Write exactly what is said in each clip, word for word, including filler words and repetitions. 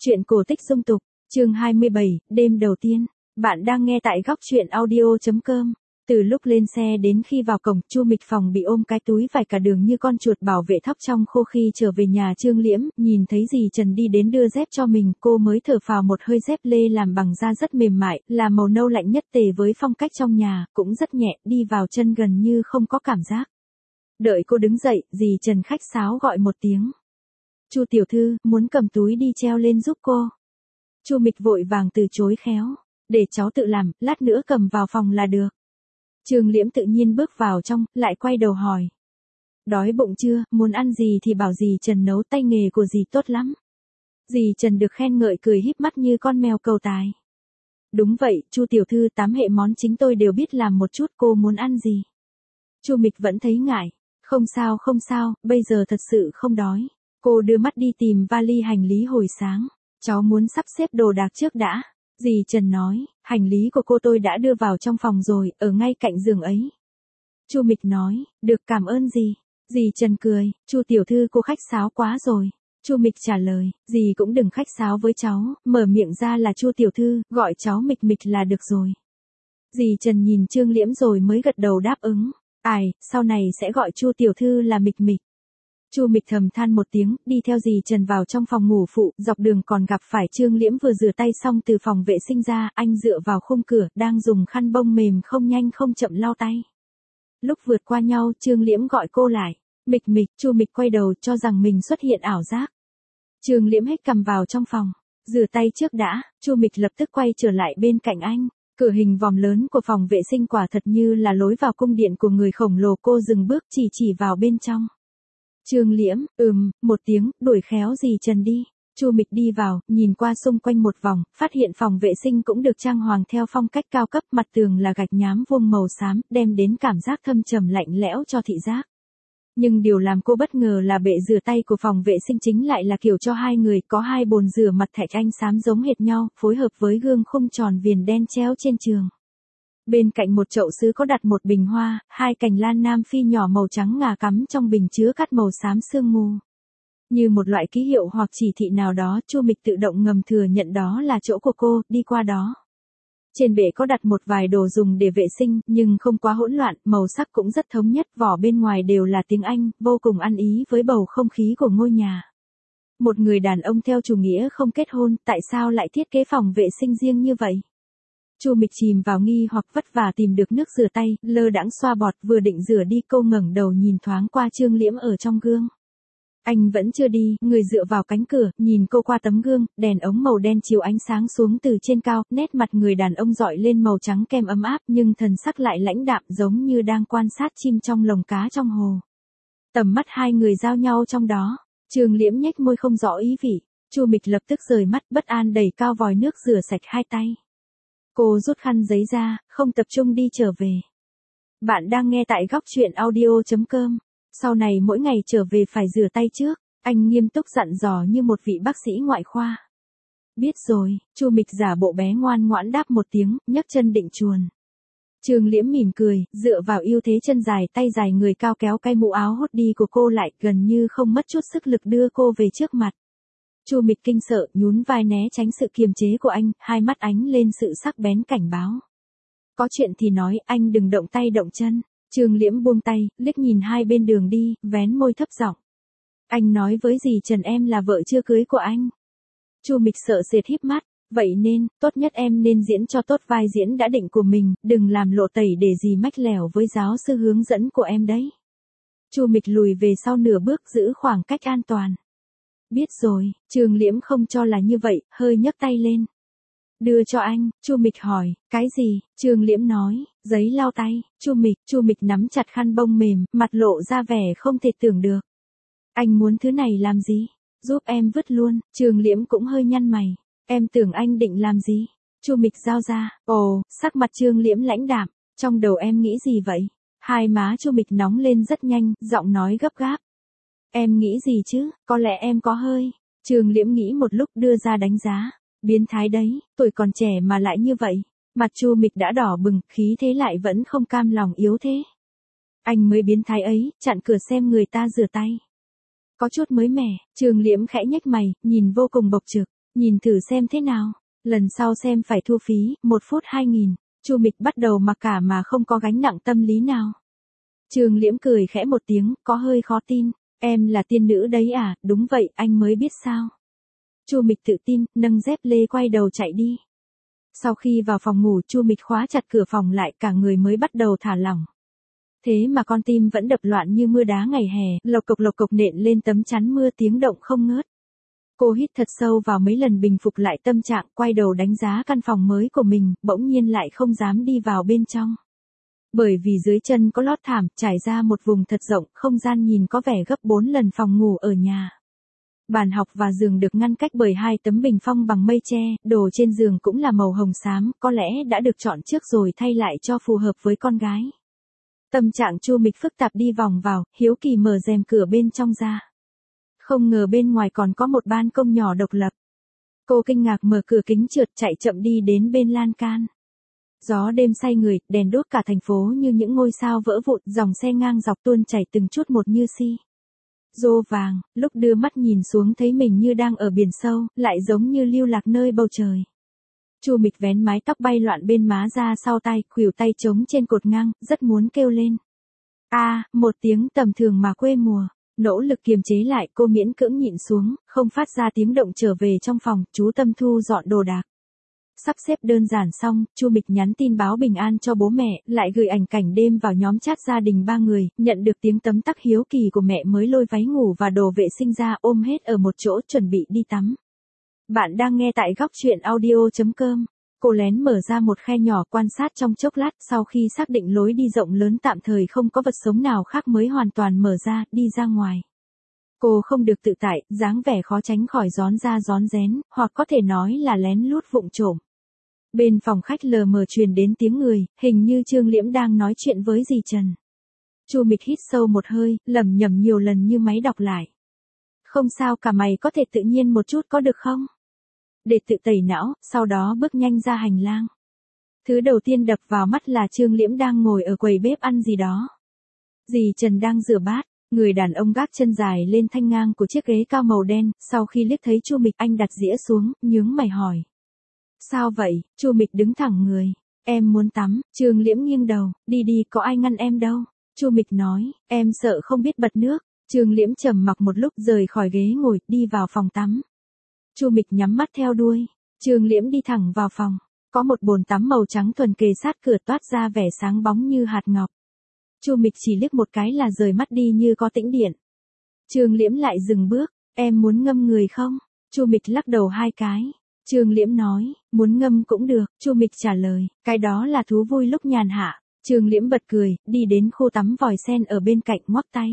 Truyện cổ tích dung tục, chương hai mươi bảy, đêm đầu tiên. Bạn đang nghe tại góc truyện audio chấm com. Từ lúc lên xe đến khi vào cổng, Chu Mịch Phòng bị ôm cái túi vải cả đường như con chuột bảo vệ thóc trong khô. Khi trở về nhà Trương Liễm, nhìn thấy dì Trần đi đến đưa dép cho mình, cô mới thở phào một hơi. Dép lê làm bằng da rất mềm mại, là màu nâu lạnh nhất tề với phong cách trong nhà, cũng rất nhẹ, đi vào chân gần như không có cảm giác. Đợi cô đứng dậy, dì Trần khách sáo gọi một tiếng. Chu tiểu thư, muốn cầm túi đi treo lên giúp cô. Chu Mịch vội vàng từ chối khéo. Để cháu tự làm, lát nữa cầm vào phòng là được. Trương Liễm tự nhiên bước vào trong, lại quay đầu hỏi. Đói bụng chưa, muốn ăn gì thì bảo dì Trần nấu, tay nghề của dì tốt lắm. Dì Trần được khen ngợi cười híp mắt như con mèo cầu tài. Đúng vậy, Chu tiểu thư, tám hệ món chính tôi đều biết làm một chút, cô muốn ăn gì? Chu Mịch vẫn thấy ngại. Không sao không sao, bây giờ thật sự không đói. Cô đưa mắt đi tìm vali hành lý hồi sáng. Cháu muốn sắp xếp đồ đạc trước đã. Dì Trần nói, hành lý của cô tôi đã đưa vào trong phòng rồi, ở ngay cạnh giường ấy. Chu Mịch nói, được, cảm ơn dì. Dì Trần cười, Chu tiểu thư cô khách sáo quá rồi. Chu Mịch trả lời, dì cũng đừng khách sáo với cháu, mở miệng ra là Chu tiểu thư, gọi cháu Mịch Mịch là được rồi. Dì Trần nhìn Trương Liễm rồi mới gật đầu đáp ứng. Ai, sau này sẽ gọi Chu tiểu thư là Mịch Mịch. Chu Mịch thầm than một tiếng, đi theo dì Trần vào trong phòng ngủ phụ, dọc đường còn gặp phải Trương Liễm vừa rửa tay xong từ phòng vệ sinh ra, anh dựa vào khung cửa, đang dùng khăn bông mềm không nhanh không chậm lau tay. Lúc vượt qua nhau, Trương Liễm gọi cô lại. Mịch Mịch, Chu Mịch quay đầu cho rằng mình xuất hiện ảo giác. Trương Liễm hết cầm vào trong phòng, rửa tay trước đã. Chu Mịch lập tức quay trở lại bên cạnh anh. Cửa hình vòm lớn của phòng vệ sinh quả thật như là lối vào cung điện của người khổng lồ. Cô dừng bước chỉ chỉ vào bên trong. Trương Liễm, ừm, một tiếng, đuổi khéo dì Trần đi. Chu Mịch đi vào, nhìn qua xung quanh một vòng, phát hiện phòng vệ sinh cũng được trang hoàng theo phong cách cao cấp, mặt tường là gạch nhám vuông màu xám, đem đến cảm giác thâm trầm lạnh lẽo cho thị giác. Nhưng điều làm cô bất ngờ là bệ rửa tay của phòng vệ sinh chính lại là kiểu cho hai người, có hai bồn rửa mặt thạch anh xám giống hệt nhau, phối hợp với gương khung tròn viền đen treo trên tường. Bên cạnh một chậu sứ có đặt một bình hoa, hai cành lan nam phi nhỏ màu trắng ngà cắm trong bình chứa cát màu xám sương mù. Như một loại ký hiệu hoặc chỉ thị nào đó, Chu Mịch tự động ngầm thừa nhận đó là chỗ của cô, đi qua đó. Trên bệ có đặt một vài đồ dùng để vệ sinh, nhưng không quá hỗn loạn, màu sắc cũng rất thống nhất, vỏ bên ngoài đều là tiếng Anh, vô cùng ăn ý với bầu không khí của ngôi nhà. Một người đàn ông theo chủ nghĩa không kết hôn, tại sao lại thiết kế phòng vệ sinh riêng như vậy? Chu Mịch chìm vào nghi hoặc, vất vả tìm được nước rửa tay, lơ đãng xoa bọt, vừa định rửa đi cô ngẩng đầu nhìn thoáng qua Trương Liễm ở trong gương. Anh vẫn chưa đi, người dựa vào cánh cửa, nhìn cô qua tấm gương, đèn ống màu đen chiếu ánh sáng xuống từ trên cao, nét mặt người đàn ông dọi lên màu trắng kem ấm áp, nhưng thần sắc lại lãnh đạm giống như đang quan sát chim trong lồng cá trong hồ. Tầm mắt hai người giao nhau trong đó, Trương Liễm nhếch môi không rõ ý vị. Chu Mịch lập tức rời mắt, bất an đẩy cao vòi nước rửa sạch hai tay. Cô rút khăn giấy ra, không tập trung đi trở về. Bạn đang nghe tại góc truyện audio chấm com. Sau này mỗi ngày trở về phải rửa tay trước, anh nghiêm túc dặn dò như một vị bác sĩ ngoại khoa. Biết rồi, Chu Mịch giả bộ bé ngoan ngoãn đáp một tiếng, nhấc chân định chuồn. Trương Liễm mỉm cười, dựa vào ưu thế chân dài, tay dài người cao kéo cái mũ áo hốt đi của cô lại, gần như không mất chút sức lực đưa cô về trước mặt. Chu Mịch kinh sợ, nhún vai né tránh sự kiềm chế của anh, hai mắt ánh lên sự sắc bén cảnh báo. Có chuyện thì nói, anh đừng động tay động chân. Trương Liễm buông tay, liếc nhìn hai bên đường đi, vén môi thấp giọng. Anh nói với dì Trần em là vợ chưa cưới của anh. Chu Mịch sợ sệt híp mắt, vậy nên, tốt nhất em nên diễn cho tốt vai diễn đã định của mình, đừng làm lộ tẩy để dì mách lẻo với giáo sư hướng dẫn của em đấy. Chu Mịch lùi về sau nửa bước, giữ khoảng cách an toàn. Biết rồi, Trương Liễm không cho là như vậy, hơi nhấc tay lên. Đưa cho anh, Chu Mịch hỏi, cái gì? Trương Liễm nói, giấy lau tay. Chu Mịch, Chu Mịch nắm chặt khăn bông mềm, mặt lộ ra vẻ không thể tưởng được. Anh muốn thứ này làm gì? Giúp em vứt luôn. Trương Liễm cũng hơi nhăn mày. Em tưởng anh định làm gì? Chu Mịch giao ra. Ồ, sắc mặt Trương Liễm lãnh đạm. Trong đầu em nghĩ gì vậy? Hai má Chu Mịch nóng lên rất nhanh, giọng nói gấp gáp. Em nghĩ gì chứ? Có lẽ em có hơi. Trương Liễm nghĩ một lúc đưa ra đánh giá. Biến thái đấy, tuổi còn trẻ mà lại như vậy. Mặt Chu Mịch đã đỏ bừng, khí thế lại vẫn không cam lòng yếu thế. Anh mới biến thái ấy, chặn cửa xem người ta rửa tay. Có chút mới mẻ, Trương Liễm khẽ nhếch mày, nhìn vô cùng bộc trực. Nhìn thử xem thế nào, lần sau xem phải thu phí, một phút hai nghìn. Chu Mịch bắt đầu mặc cả mà không có gánh nặng tâm lý nào. Trương Liễm cười khẽ một tiếng, có hơi khó tin, em là tiên nữ đấy à, đúng vậy, anh mới biết sao. Chu Mịch tự tin, nâng dép lê quay đầu chạy đi. Sau khi vào phòng ngủ, Chu Mịch khóa chặt cửa phòng lại, cả người mới bắt đầu thả lỏng. Thế mà con tim vẫn đập loạn như mưa đá ngày hè, lộc cộc lộc cộc nện lên tấm chắn mưa tiếng động không ngớt. Cô hít thật sâu vào mấy lần bình phục lại tâm trạng, quay đầu đánh giá căn phòng mới của mình, bỗng nhiên lại không dám đi vào bên trong. Bởi vì dưới chân có lót thảm, trải ra một vùng thật rộng, không gian nhìn có vẻ gấp bốn lần phòng ngủ ở nhà. Bàn học và giường được ngăn cách bởi hai tấm bình phong bằng mây tre, đồ trên giường cũng là màu hồng xám, có lẽ đã được chọn trước rồi thay lại cho phù hợp với con gái. Tâm trạng Chu Mịch phức tạp đi vòng vào, hiếu kỳ mở rèm cửa bên trong ra. Không ngờ bên ngoài còn có một ban công nhỏ độc lập. Cô kinh ngạc mở cửa kính trượt chạy chậm đi đến bên lan can. Gió đêm say người, đèn đốt cả thành phố như những ngôi sao vỡ vụn, dòng xe ngang dọc tuôn chảy từng chút một như si. Rô vàng, lúc đưa mắt nhìn xuống thấy mình như đang ở biển sâu, lại giống như lưu lạc nơi bầu trời. Chu Mịch vén mái tóc bay loạn bên má ra sau tay, khuỷu tay trống trên cột ngang, rất muốn kêu lên. A, à, một tiếng tầm thường mà quê mùa. Nỗ lực kiềm chế lại, cô miễn cưỡng nhịn xuống, không phát ra tiếng động trở về trong phòng, chú tâm thu dọn đồ đạc. Sắp xếp đơn giản xong, Chu Mịch nhắn tin báo bình an cho bố mẹ, lại gửi ảnh cảnh đêm vào nhóm chat gia đình ba người, nhận được tiếng tấm tắc hiếu kỳ của mẹ mới lôi váy ngủ và đồ vệ sinh ra ôm hết ở một chỗ chuẩn bị đi tắm. Bạn đang nghe tại góc truyện audio chấm com. Cô lén mở ra một khe nhỏ quan sát trong chốc lát, sau khi xác định lối đi rộng lớn tạm thời không có vật sống nào khác mới hoàn toàn mở ra, đi ra ngoài. Cô không được tự tại, dáng vẻ khó tránh khỏi rón ra rón rén, hoặc có thể nói là lén lút vụng trộm. Bên phòng khách lờ mờ truyền đến tiếng người, hình như Trương Liễm đang nói chuyện với dì Trần. Chu Mịch hít sâu một hơi, lẩm nhẩm nhiều lần như máy đọc lại. Không sao cả, mày có thể tự nhiên một chút có được không? Để tự tẩy não, sau đó bước nhanh ra hành lang. Thứ đầu tiên đập vào mắt là Trương Liễm đang ngồi ở quầy bếp ăn gì đó. Dì Trần đang rửa bát, người đàn ông gác chân dài lên thanh ngang của chiếc ghế cao màu đen, sau khi liếc thấy Chu Mịch anh đặt dĩa xuống, nhướng mày hỏi. Sao vậy? Chu Mịch đứng thẳng người. Em muốn tắm. Trương Liễm nghiêng đầu, đi đi, có ai ngăn em đâu. Chu Mịch nói, em sợ không biết bật nước. Trương Liễm trầm mặc một lúc rời khỏi ghế ngồi, đi vào phòng tắm. Chu Mịch nhắm mắt theo đuôi. Trương Liễm đi thẳng vào phòng. Có một bồn tắm màu trắng thuần kề sát cửa toát ra vẻ sáng bóng như hạt ngọc. Chu Mịch chỉ liếc một cái là rời mắt đi như có tĩnh điện. Trương Liễm lại dừng bước. Em muốn ngâm người không? Chu Mịch lắc đầu hai cái. Trương Liễm nói, muốn ngâm cũng được. Chu Mịch trả lời, cái đó là thú vui lúc nhàn hạ. Trương Liễm bật cười, đi đến khu tắm vòi sen ở bên cạnh ngoắc tay.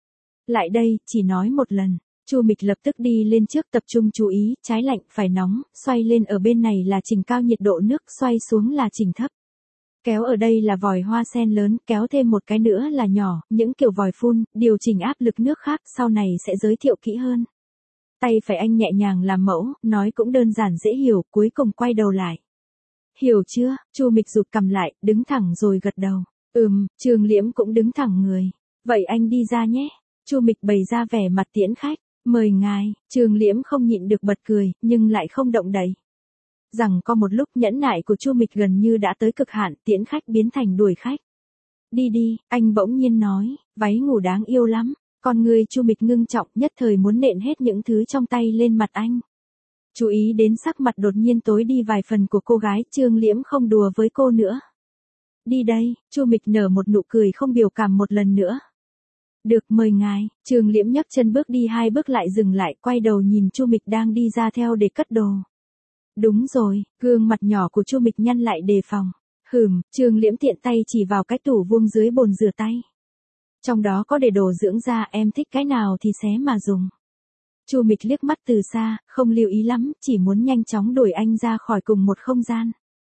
Lại đây, chỉ nói một lần. Chu Mịch lập tức đi lên trước tập trung chú ý, trái lạnh, phải nóng, xoay lên ở bên này là chỉnh cao nhiệt độ nước, xoay xuống là chỉnh thấp. Kéo ở đây là vòi hoa sen lớn, kéo thêm một cái nữa là nhỏ, những kiểu vòi phun, điều chỉnh áp lực nước khác, sau này sẽ giới thiệu kỹ hơn. Tay phải anh nhẹ nhàng làm mẫu, nói cũng đơn giản dễ hiểu, cuối cùng quay đầu lại. Hiểu chưa? Chu Mịch rụt cằm lại, đứng thẳng rồi gật đầu. Ừm, Trương Liễm cũng đứng thẳng người. Vậy anh đi ra nhé. Chu Mịch bày ra vẻ mặt tiễn khách. Mời ngài. Trương Liễm không nhịn được bật cười, nhưng lại không động đậy. Rằng có một lúc nhẫn nại của Chu Mịch gần như đã tới cực hạn, tiễn khách biến thành đuổi khách. Đi đi, anh bỗng nhiên nói, váy ngủ đáng yêu lắm. Con người Chu Mịch ngưng trọng, nhất thời muốn nện hết những thứ trong tay lên mặt anh. Chú ý đến sắc mặt đột nhiên tối đi vài phần của cô gái, Trương Liễm không đùa với cô nữa. Đi đây. Chu Mịch nở một nụ cười không biểu cảm một lần nữa. Được, mời ngài. Trương Liễm nhấc chân bước đi hai bước lại dừng lại, quay đầu nhìn Chu Mịch đang đi ra theo để cất đồ. Đúng rồi, gương mặt nhỏ của Chu Mịch nhăn lại đề phòng. Hừm, Trương Liễm tiện tay chỉ vào cái tủ vuông dưới bồn rửa tay. Trong đó có để đồ dưỡng da, em thích cái nào thì xé mà dùng. Chu Mịch liếc mắt từ xa, không lưu ý lắm, chỉ muốn nhanh chóng đuổi anh ra khỏi cùng một không gian.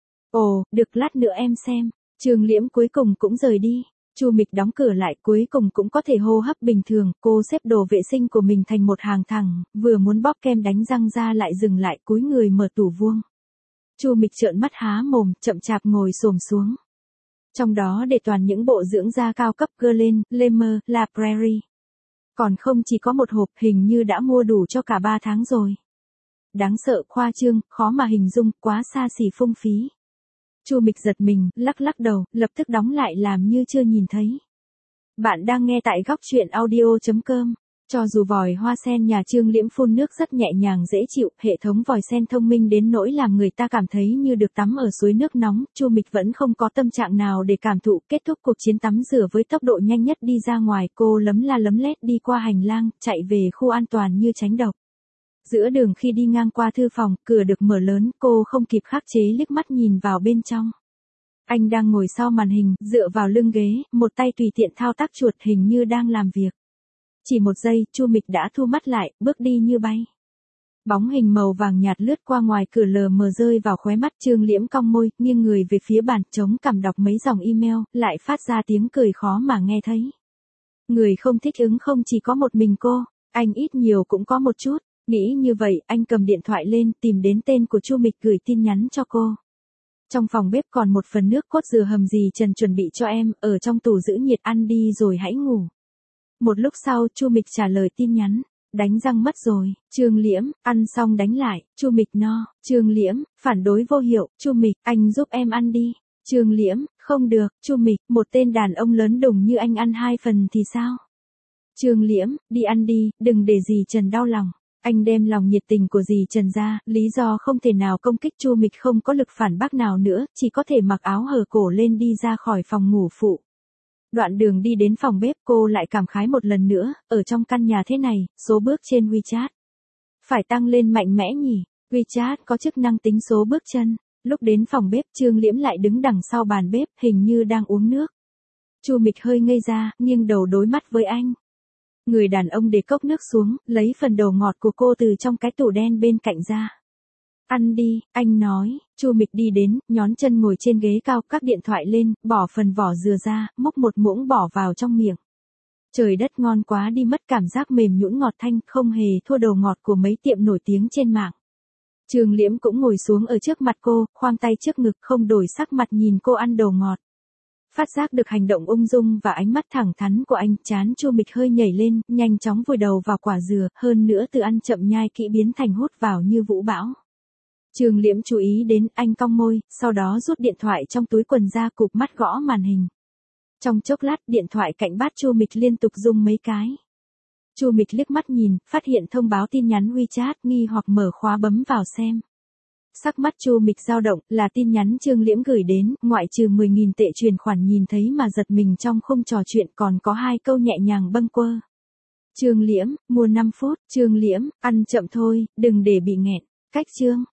Ồ, được, lát nữa em xem. Trương Liễm cuối cùng cũng rời đi. Chu Mịch đóng cửa lại, cuối cùng cũng có thể hô hấp bình thường, cô xếp đồ vệ sinh của mình thành một hàng thẳng, vừa muốn bóp kem đánh răng ra lại dừng lại, cúi người mở tủ vuông. Chu Mịch trợn mắt há mồm, chậm chạp ngồi xổm xuống. Trong đó để toàn những bộ dưỡng da cao cấp Guerlain, La Mer, La Prairie. Còn không chỉ có một hộp, hình như đã mua đủ cho cả ba tháng rồi. đáng sợ, khoa trương, khó mà hình dung, quá xa xỉ phung phí. Chu Mịch giật mình, lắc lắc đầu, lập tức đóng lại làm như chưa nhìn thấy. Bạn đang nghe tại góc truyện audio.com. Cho dù vòi hoa sen nhà Trương Liễm phun nước rất nhẹ nhàng dễ chịu, hệ thống vòi sen thông minh đến nỗi làm người ta cảm thấy như được tắm ở suối nước nóng, Chu Mịch vẫn không có tâm trạng nào để cảm thụ. Kết thúc cuộc chiến tắm rửa với tốc độ nhanh nhất đi ra ngoài, cô lấm la lấm lét đi qua hành lang, chạy về khu an toàn như tránh độc. Giữa đường khi đi ngang qua thư phòng, cửa được mở lớn, cô không kịp khắc chế liếc mắt nhìn vào bên trong. Anh đang ngồi sau màn hình, dựa vào lưng ghế, một tay tùy tiện thao tác chuột hình như đang làm việc. Chỉ một giây, Chu Mịch đã thu mắt lại, bước đi như bay. Bóng hình màu vàng nhạt lướt qua ngoài cửa lờ mờ rơi vào khóe mắt. Trương Liễm cong môi, nghiêng người về phía bàn, chống cằm đọc mấy dòng email, lại phát ra tiếng cười khó mà nghe thấy. Người không thích ứng không chỉ có một mình cô, anh ít nhiều cũng có một chút. Nghĩ như vậy, anh cầm điện thoại lên, tìm đến tên của Chu Mịch gửi tin nhắn cho cô. Trong phòng bếp còn một phần nước cốt dừa hầm dì Trần chuẩn bị cho em, ở trong tủ giữ nhiệt, ăn đi rồi hãy ngủ. Một lúc sau, Chu Mịch trả lời tin nhắn, đánh răng mất rồi. Trương Liễm, ăn xong đánh lại. Chu Mịch no. Trương Liễm, phản đối vô hiệu. Chu Mịch, anh giúp em ăn đi. Trương Liễm, không được. Chu Mịch, một tên đàn ông lớn đùng như anh ăn hai phần thì sao? Trương Liễm, đi ăn đi, đừng để dì Trần đau lòng. Anh đem lòng nhiệt tình của dì Trần ra, lý do không thể nào công kích. Chu Mịch không có lực phản bác nào nữa, chỉ có thể mặc áo hở cổ lên đi ra khỏi phòng ngủ phụ. Đoạn đường đi đến phòng bếp, cô lại cảm khái một lần nữa, ở trong căn nhà thế này, số bước trên WeChat phải tăng lên mạnh mẽ nhỉ. WeChat có chức năng tính số bước chân. Lúc đến phòng bếp, Trương Liễm lại đứng đằng sau bàn bếp, hình như đang uống nước. Chu Mịch hơi ngây ra, nghiêng đầu đối mắt với anh. Người đàn ông để cốc nước xuống, lấy phần đầu ngọt của cô từ trong cái tủ đen bên cạnh ra. Ăn đi, anh nói. Chu Mịch đi đến, nhón chân ngồi trên ghế cao, các điện thoại lên, bỏ phần vỏ dừa ra, múc một muỗng bỏ vào trong miệng. Trời đất, ngon quá đi mất, cảm giác mềm nhũn ngọt thanh, không hề thua đồ ngọt của mấy tiệm nổi tiếng trên mạng. Trương Liễm cũng ngồi xuống ở trước mặt cô, khoang tay trước ngực, không đổi sắc mặt nhìn cô ăn đồ ngọt. Phát giác được hành động ung dung và ánh mắt thẳng thắn của anh, trán Chu Mịch hơi nhảy lên, nhanh chóng vùi đầu vào quả dừa, hơn nữa từ ăn chậm nhai kỹ biến thành hút vào như vũ bão. Trương Liễm chú ý đến, anh cong môi, sau đó rút điện thoại trong túi quần ra, cụp mắt gõ màn hình. Trong chốc lát, điện thoại cạnh bát Chu Mịch liên tục rung mấy cái. Chu Mịch liếc mắt nhìn, phát hiện thông báo tin nhắn WeChat, nghi hoặc mở khóa bấm vào xem. Sắc mắt Chu Mịch dao động, là tin nhắn Trương Liễm gửi đến, ngoại trừ mười nghìn tệ chuyển khoản nhìn thấy mà giật mình trong khung trò chuyện còn có hai câu nhẹ nhàng bâng quơ. Trương Liễm, mua năm phút. Trương Liễm, ăn chậm thôi, đừng để bị nghẹn. Cách chương.